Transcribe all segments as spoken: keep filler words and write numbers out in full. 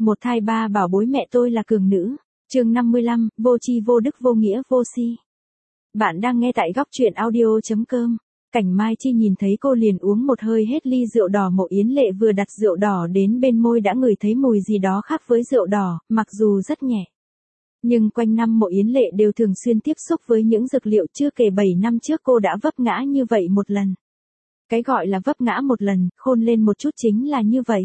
Một thai ba bảo bối mẹ tôi là cường nữ. Chương năm mươi lăm, vô tri vô đức vô nghĩa vô si. Bạn đang nghe tại góc truyện audio chấm com. Cảnh Mai Chi nhìn thấy cô liền uống một hơi hết ly rượu đỏ. Mộ Yến Lệ vừa đặt rượu đỏ đến bên môi đã ngửi thấy mùi gì đó khác với rượu đỏ, mặc dù rất nhẹ. Nhưng quanh năm Mộ Yến Lệ đều thường xuyên tiếp xúc với những dược liệu, chưa kể bảy năm trước cô đã vấp ngã như vậy một lần. Cái gọi là vấp ngã một lần, khôn lên một chút chính là như vậy.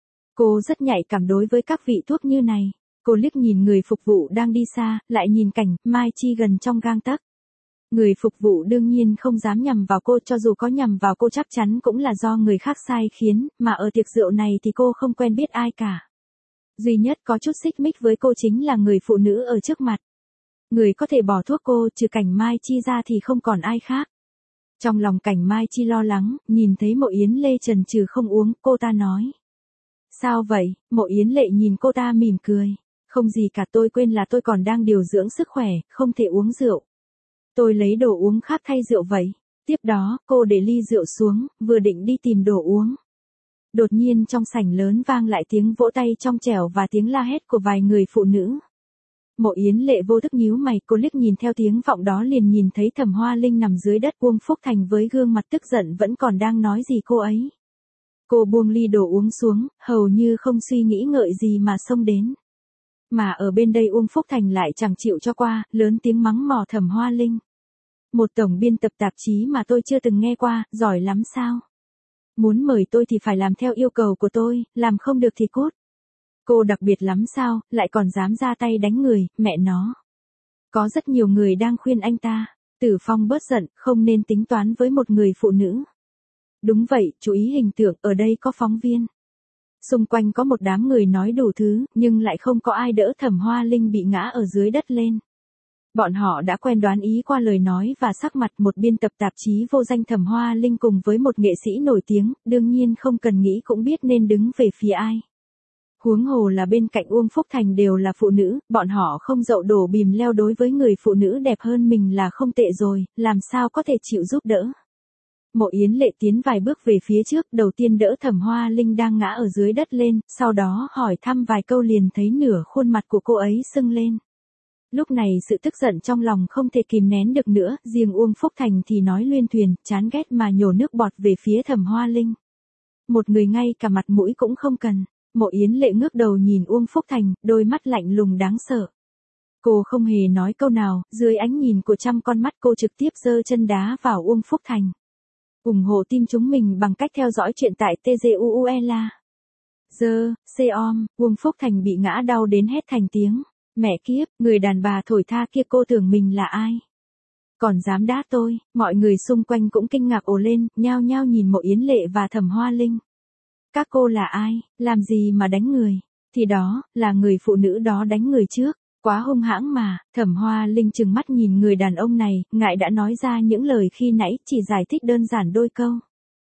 Cô rất nhạy cảm đối với các vị thuốc như này. Cô liếc nhìn người phục vụ đang đi xa, lại nhìn Cảnh Mai Chi gần trong gang tấc. Người phục vụ đương nhiên không dám nhằm vào cô, cho dù có nhằm vào cô chắc chắn cũng là do người khác sai khiến, mà ở tiệc rượu này thì cô không quen biết ai cả. Duy nhất có chút xích mích với cô chính là người phụ nữ ở trước mặt. Người có thể bỏ thuốc cô trừ Cảnh Mai Chi ra thì không còn ai khác. Trong lòng Cảnh Mai Chi lo lắng, nhìn thấy Mộ Yến Lệ chần chừ không uống, cô ta nói. Sao vậy? Mộ Yến Lệ nhìn cô ta mỉm cười. Không gì cả, tôi quên là tôi còn đang điều dưỡng sức khỏe, không thể uống rượu. Tôi lấy đồ uống khác thay rượu vậy. Tiếp đó, cô để ly rượu xuống, vừa định đi tìm đồ uống. Đột nhiên trong sảnh lớn vang lại tiếng vỗ tay trong trẻo và tiếng la hét của vài người phụ nữ. Mộ Yến Lệ vô thức nhíu mày, cô liếc nhìn theo tiếng vọng đó liền nhìn thấy Thẩm Hoa Linh nằm dưới đất. Uông Phúc Thành với gương mặt tức giận vẫn còn đang nói gì cô ấy. Cô buông ly đồ uống xuống, hầu như không suy nghĩ ngợi gì mà xông đến. Mà ở bên đây Uông Phúc Thành lại chẳng chịu cho qua, lớn tiếng mắng mỏ Thẩm Hoa Linh. Một tổng biên tập tạp chí mà tôi chưa từng nghe qua, giỏi lắm sao? Muốn mời tôi thì phải làm theo yêu cầu của tôi, làm không được thì cút. Cô đặc biệt lắm sao, lại còn dám ra tay đánh người, mẹ nó. Có rất nhiều người đang khuyên anh ta, Tử Phong bớt giận, không nên tính toán với một người phụ nữ. Đúng vậy, chú ý hình tượng, ở đây có phóng viên. Xung quanh có một đám người nói đủ thứ, nhưng lại không có ai đỡ Thẩm Hoa Linh bị ngã ở dưới đất lên. Bọn họ đã quen đoán ý qua lời nói và sắc mặt. Một biên tập tạp chí vô danh Thẩm Hoa Linh cùng với một nghệ sĩ nổi tiếng, đương nhiên không cần nghĩ cũng biết nên đứng về phía ai. Huống hồ là bên cạnh Uông Phúc Thành đều là phụ nữ, bọn họ không dậu đổ bìm leo đối với người phụ nữ đẹp hơn mình là không tệ rồi, làm sao có thể chịu giúp đỡ. Mộ Yến Lệ tiến vài bước về phía trước, đầu tiên đỡ Thẩm Hoa Linh đang ngã ở dưới đất lên, sau đó hỏi thăm vài câu liền thấy nửa khuôn mặt của cô ấy sưng lên. Lúc này sự tức giận trong lòng không thể kìm nén được nữa, riêng Uông Phúc Thành thì nói luyên thuyền, chán ghét mà nhổ nước bọt về phía Thẩm Hoa Linh. Một người ngay cả mặt mũi cũng không cần. Mộ Yến Lệ ngước đầu nhìn Uông Phúc Thành, đôi mắt lạnh lùng đáng sợ. Cô không hề nói câu nào, dưới ánh nhìn của trăm con mắt cô trực tiếp giơ chân đá vào Uông Phúc Thành. ủng hộ team chúng mình bằng cách theo dõi chuyện tại tê giê u u e lờ a. Dơ, xê om, Uông Phúc Thành bị ngã đau đến hét thành tiếng. Mẹ kiếp, người đàn bà thổi tha kia cô tưởng mình là ai? Còn dám đá tôi, mọi người xung quanh cũng kinh ngạc ồ lên, nhao nhao nhìn Mộ Yến Lệ và Thẩm Hoa Linh. Các cô là ai, làm gì mà đánh người? Thì đó, là người phụ nữ đó đánh người trước, quá hung hãng mà. Thẩm Hoa Linh trừng mắt nhìn người đàn ông này, ngại đã nói ra những lời khi nãy, chỉ giải thích đơn giản đôi câu.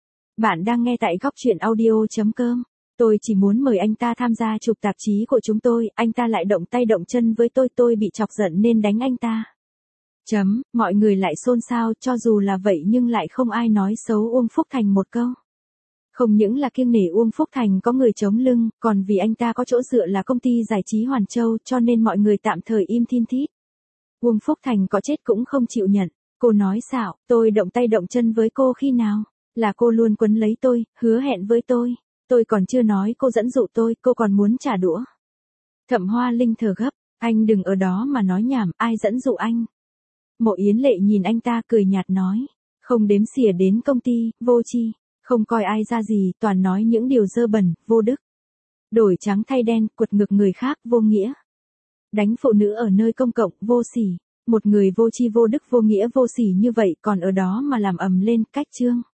Bạn đang nghe tại góc truyện audio chấm com. Tôi chỉ muốn mời anh ta tham gia chụp tạp chí của chúng tôi, anh ta lại động tay động chân với tôi, tôi bị chọc giận nên đánh anh ta. Chấm, mọi người lại xôn xao, cho dù là vậy nhưng lại không ai nói xấu Uông Phúc Thành một câu. Không những là kiêng nể Uông Phúc Thành có người chống lưng, còn vì anh ta có chỗ dựa là công ty giải trí Hoàn Châu cho nên mọi người tạm thời im thin thít. Uông Phúc Thành có chết cũng không chịu nhận. Cô nói xạo, tôi động tay động chân với cô khi nào? Là cô luôn quấn lấy tôi, hứa hẹn với tôi. Tôi còn chưa nói cô dẫn dụ tôi, cô còn muốn trả đũa. Thẩm Hoa Linh thở gấp, anh đừng ở đó mà nói nhảm, ai dẫn dụ anh? Mộ Yến Lệ nhìn anh ta cười nhạt nói, không đếm xỉa đến công ty, vô tri, không coi ai ra gì, toàn nói những điều dơ bẩn, vô đức. Đổi trắng thay đen, quật ngược người khác, vô nghĩa. Đánh phụ nữ ở nơi công cộng, vô sỉ. Một người vô tri vô đức vô nghĩa vô sỉ như vậy còn ở đó mà làm ầm lên, cách chương.